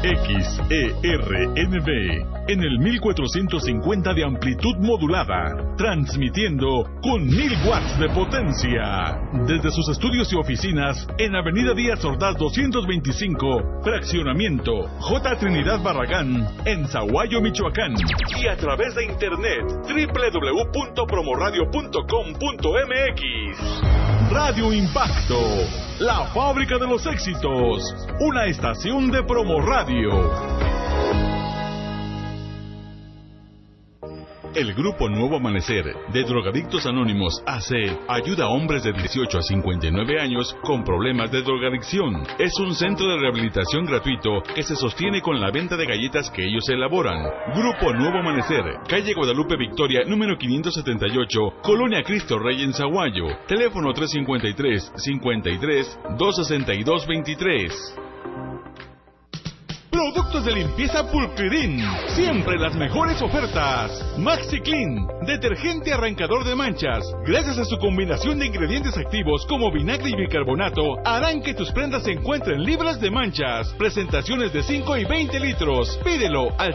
XERNB, en el 1450 de amplitud modulada, transmitiendo con 1000 watts de potencia, desde sus estudios y oficinas en Avenida Díaz Ordaz 225, fraccionamiento J. Trinidad Barragán, en Zaguayo, Michoacán, y a través de internet www.promoradio.com.mx. Radio Impacto, la fábrica de los éxitos, una estación de Promo Radio. El Grupo Nuevo Amanecer de Drogadictos Anónimos AC ayuda a hombres de 18 a 59 años con problemas de drogadicción. Es un centro de rehabilitación gratuito que se sostiene con la venta de galletas que ellos elaboran. Grupo Nuevo Amanecer, calle Guadalupe Victoria, número 578, Colonia Cristo Rey en Zaguayo. Teléfono 353-53-262-23. Productos de limpieza Pulcridin, siempre las mejores ofertas. Maxi Clean, detergente arrancador de manchas. Gracias a su combinación de ingredientes activos como vinagre y bicarbonato, harán que tus prendas se encuentren libres de manchas. Presentaciones de 5 y 20 litros. Pídelo al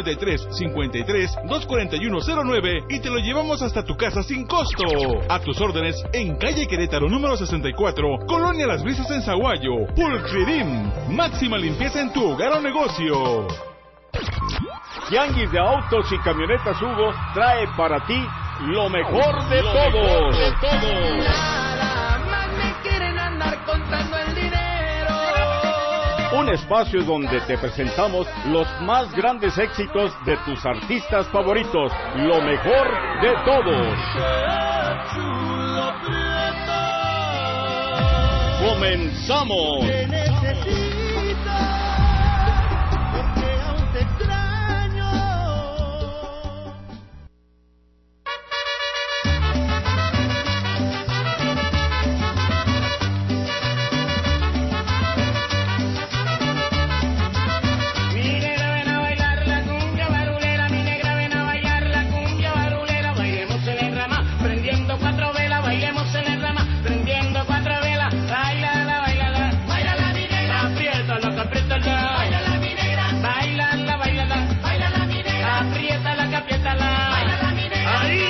353-53-24109 y te lo llevamos hasta tu casa sin costo. A tus órdenes en calle Querétaro número 64, Colonia Las Brisas en Zaguayo. Pulcridin, máxima limpieza en tu hogar o negocio. Tianguis de Autos y Camionetas Hugo trae para ti lo mejor de todo. Nada más me quieren andar contando el dinero. Un espacio donde te presentamos los más grandes éxitos de tus artistas favoritos. Lo mejor de todos. ¡Comenzamos! Te necesito, porque aún te extraño. Mi negra ven a bailar la cumbia barulera, mi negra ven a bailar la cumbia barulera, bailemos en el rama, prendiendo 4 velas, bailemos en el rama, prendiendo 4 velas, bailala, bailala, bailala mi negra, apriétala, que apriétala, bailala mi negra, bailala, bailala, bailala mi negra, apriétala, que apriétala, bailala mi negra. ¡Ahí!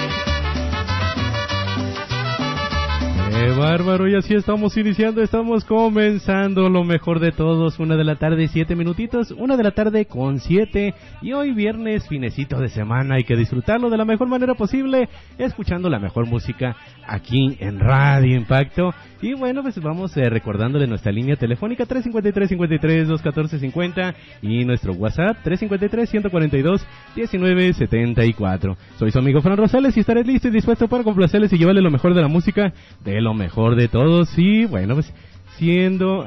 ¡Qué bárbaro! Y así estamos iniciando, estamos comenzando lo mejor de todos. 1 de la tarde, 7 minutitos, 1 de la tarde con 7. Y hoy viernes, finecito de semana, hay que disfrutarlo de la mejor manera posible, escuchando la mejor música aquí en Radio Impacto. Y bueno, pues vamos recordándole nuestra línea telefónica 353-53-214-50 y nuestro WhatsApp 353-142-1974. Soy su amigo Fran Rosales y estaré listo y dispuesto para complacerles y llevarle lo mejor de la música, de lo mejor de todos. Y bueno, pues siendo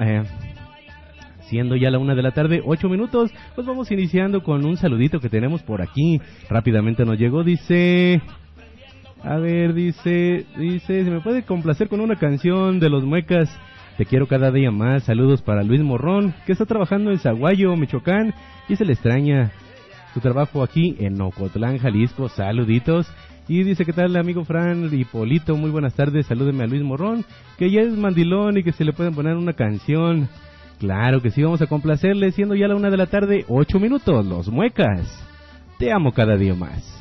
ya la 1 de la tarde, 8 minutos, pues vamos iniciando con un saludito que tenemos por aquí. Rápidamente nos llegó, dice... A ver, dice, si me puede complacer con una canción de Los Muecas, Te quiero cada día más. Saludos para Luis Morrón, que está trabajando en Zaguayo, Michoacán, y se le extraña su trabajo aquí en Ocotlán, Jalisco. Saluditos. Y dice, ¿qué tal, amigo Fran y Polito? Muy buenas tardes, salúdenme a Luis Morrón, que ya es mandilón y que se le pueden poner una canción. Claro que sí, vamos a complacerle, siendo ya la 1 de la tarde, 8 minutos, Los Muecas. Te amo cada día más.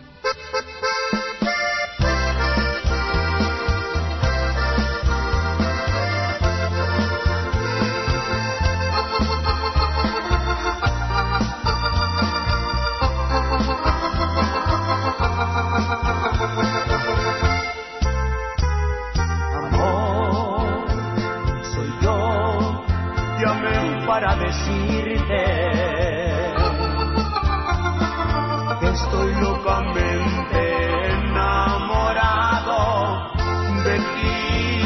Para decirte que estoy locamente enamorado de ti.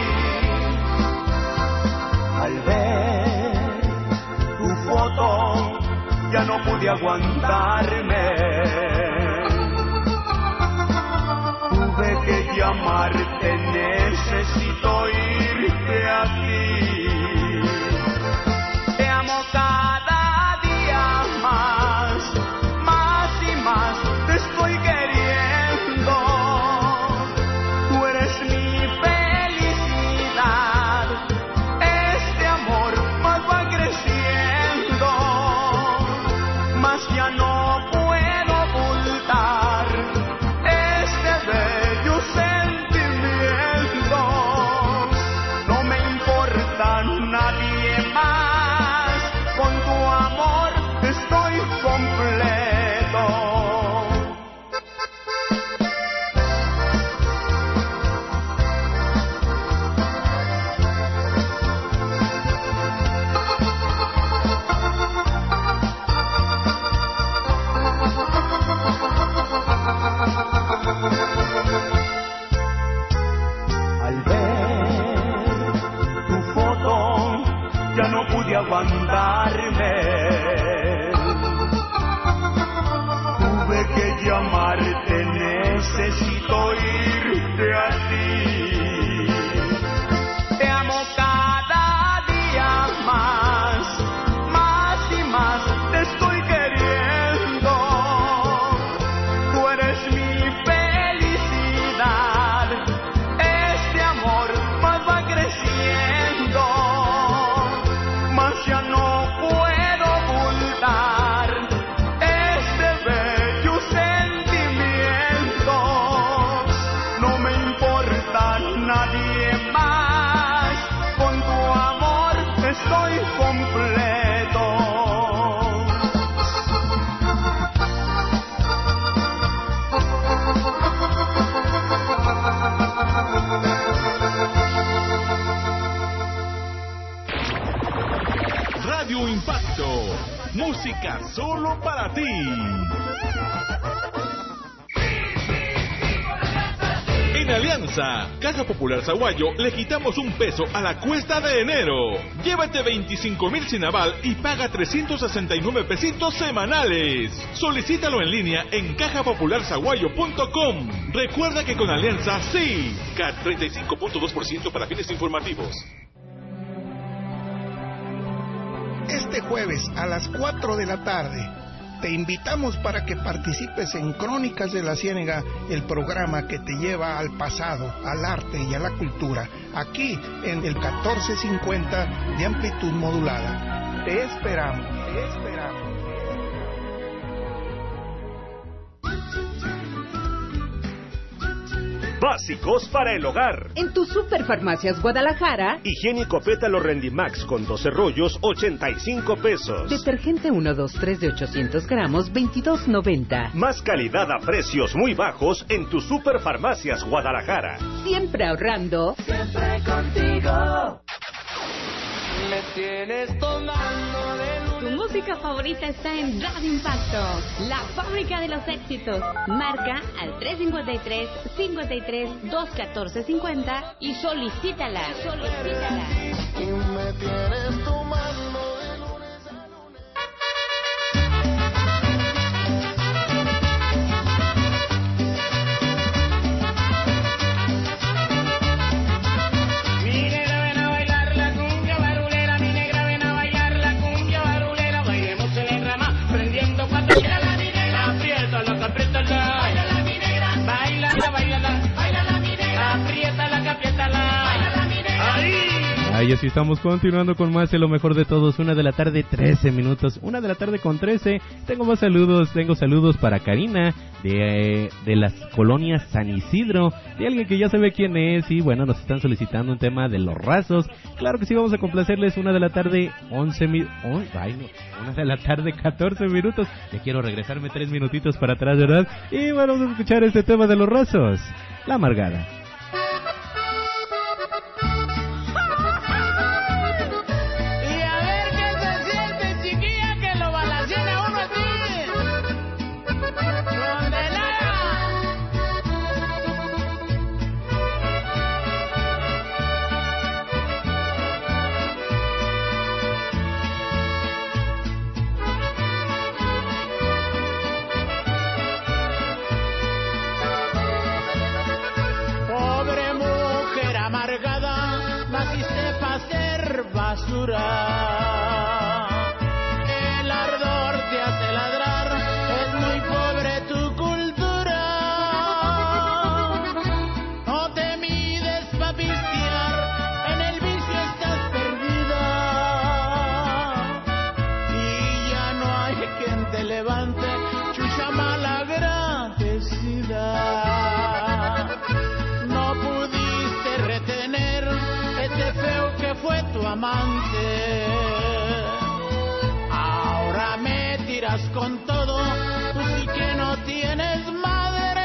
Al ver tu foto ya no pude aguantarme. Tuve que llamarte, necesito irte a ti. Cada día más, más y más te estoy queriendo. Tú eres mi felicidad. Este amor más va creciendo. aguantarme. Tuve que llamarte, necesito irte así. Te amo cada día más, más y más te estoy queriendo. Tú eres mi felicidad, este amor más va creciendo, más ya no puedo ocultar este bello sentimiento. No me importa nadie más, con tu amor estoy completo. Radio Impacto, música solo para ti. En Alianza, Caja Popular Zaguayo, le quitamos un peso a la cuesta de enero. Llévate 25,000 sin aval y paga 369 pesitos semanales. Solicítalo en línea en cajapopularzaguayo.com. Recuerda que con Alianza sí. CAT 35.2% para fines informativos. Este jueves a las 4 de la tarde te invitamos para que participes en Crónicas de la Ciénega, el programa que te lleva al pasado, al arte y a la cultura, aquí en el 1450 de amplitud modulada. Te esperamos, te esperamos. Básicos para el hogar. En tu Superfarmacias Guadalajara. Higiénico Pétalo Rendimax con 12 rollos, 85 pesos. Detergente 123 de 800 gramos, 22.90. Más calidad a precios muy bajos en tu Superfarmacias Guadalajara. Siempre ahorrando. Siempre contigo. Me tienes tomando de luna. Tu música favorita está en Radio Impacto, la fábrica de los éxitos. Marca al 353-53-214-50 y solicítala. Y me tienes tomando de lunes a lunes. Mi negra ven a bailar la cumbia barulera, mi negra ven a bailar la cumbia barulera, bailemos en el rama, prendiendo cuatro. Baila la mi negra, apriétala, apriétala. Baila la mi negra, bailala, bailala. Baila la mi negra, apriétala, apriétala. Baila la mi negra. ¡Ahí! Ay, así estamos continuando con más de lo mejor de todos. 1 de la tarde, 13 minutos. 1 de la tarde con 13. Tengo más saludos. Tengo saludos para Karina de las colonias San Isidro. De alguien que ya sabe quién es. Y bueno, nos están solicitando un tema de los rasos. Claro que sí, vamos a complacerles. 1 de la tarde, 11 minutos. 1 de la tarde, 14 minutos. Ya quiero regresarme 3 minutitos para atrás, ¿verdad? Y bueno, vamos a escuchar este tema de los rasos. La Amargada. Y a ver qué se siente, chiquilla, que lo balacen a uno así. ¡Condenada! Pobre mujer amargada, naciste para ser basura. El ardor te hace ladrar, es muy pobre tu cultura. No te mides pa' pistear, en el vicio estás perdida. Y ya no hay quien te levante, chucha malagradecida. No pudiste retener ese feo que fue tu amante. Ahora me tiras con todo, tú sí que no tienes madre.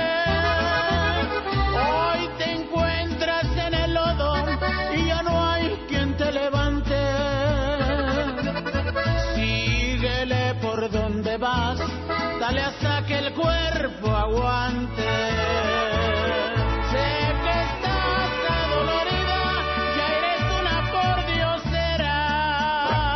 Hoy te encuentras en el lodo y ya no hay quien te levante. Síguele por donde vas, dale hasta que el cuerpo aguante. Sé que estás adolorida, ya eres una pordiosera.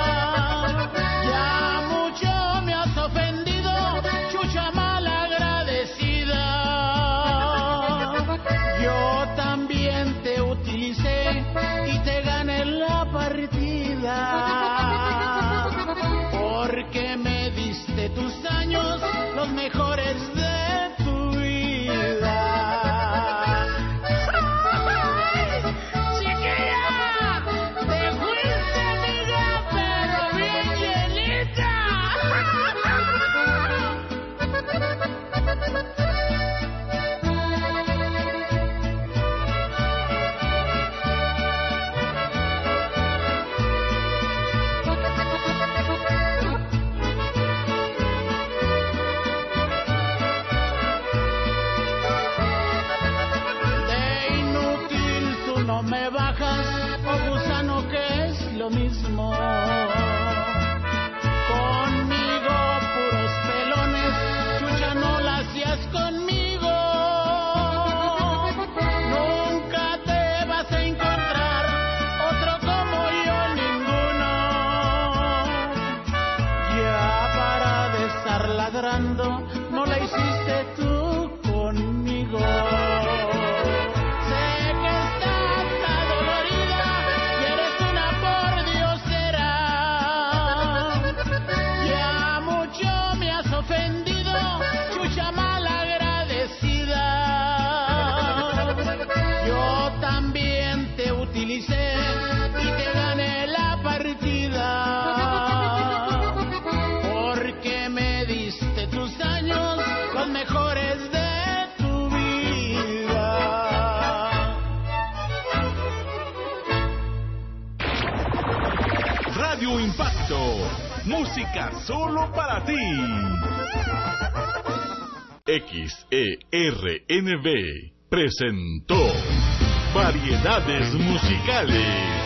navajas o gusano, que es lo mismo. Conmigo puros pelones, chucha, no la hacías conmigo. Nunca te vas a encontrar otro como yo, ninguno. Ya para de estar ladrando, no la hiciste tú conmigo. Y te gané la partida, porque me diste tus años, los mejores de tu vida. Radio Impacto, música solo para ti. XERNB presentó Variedades Musicales.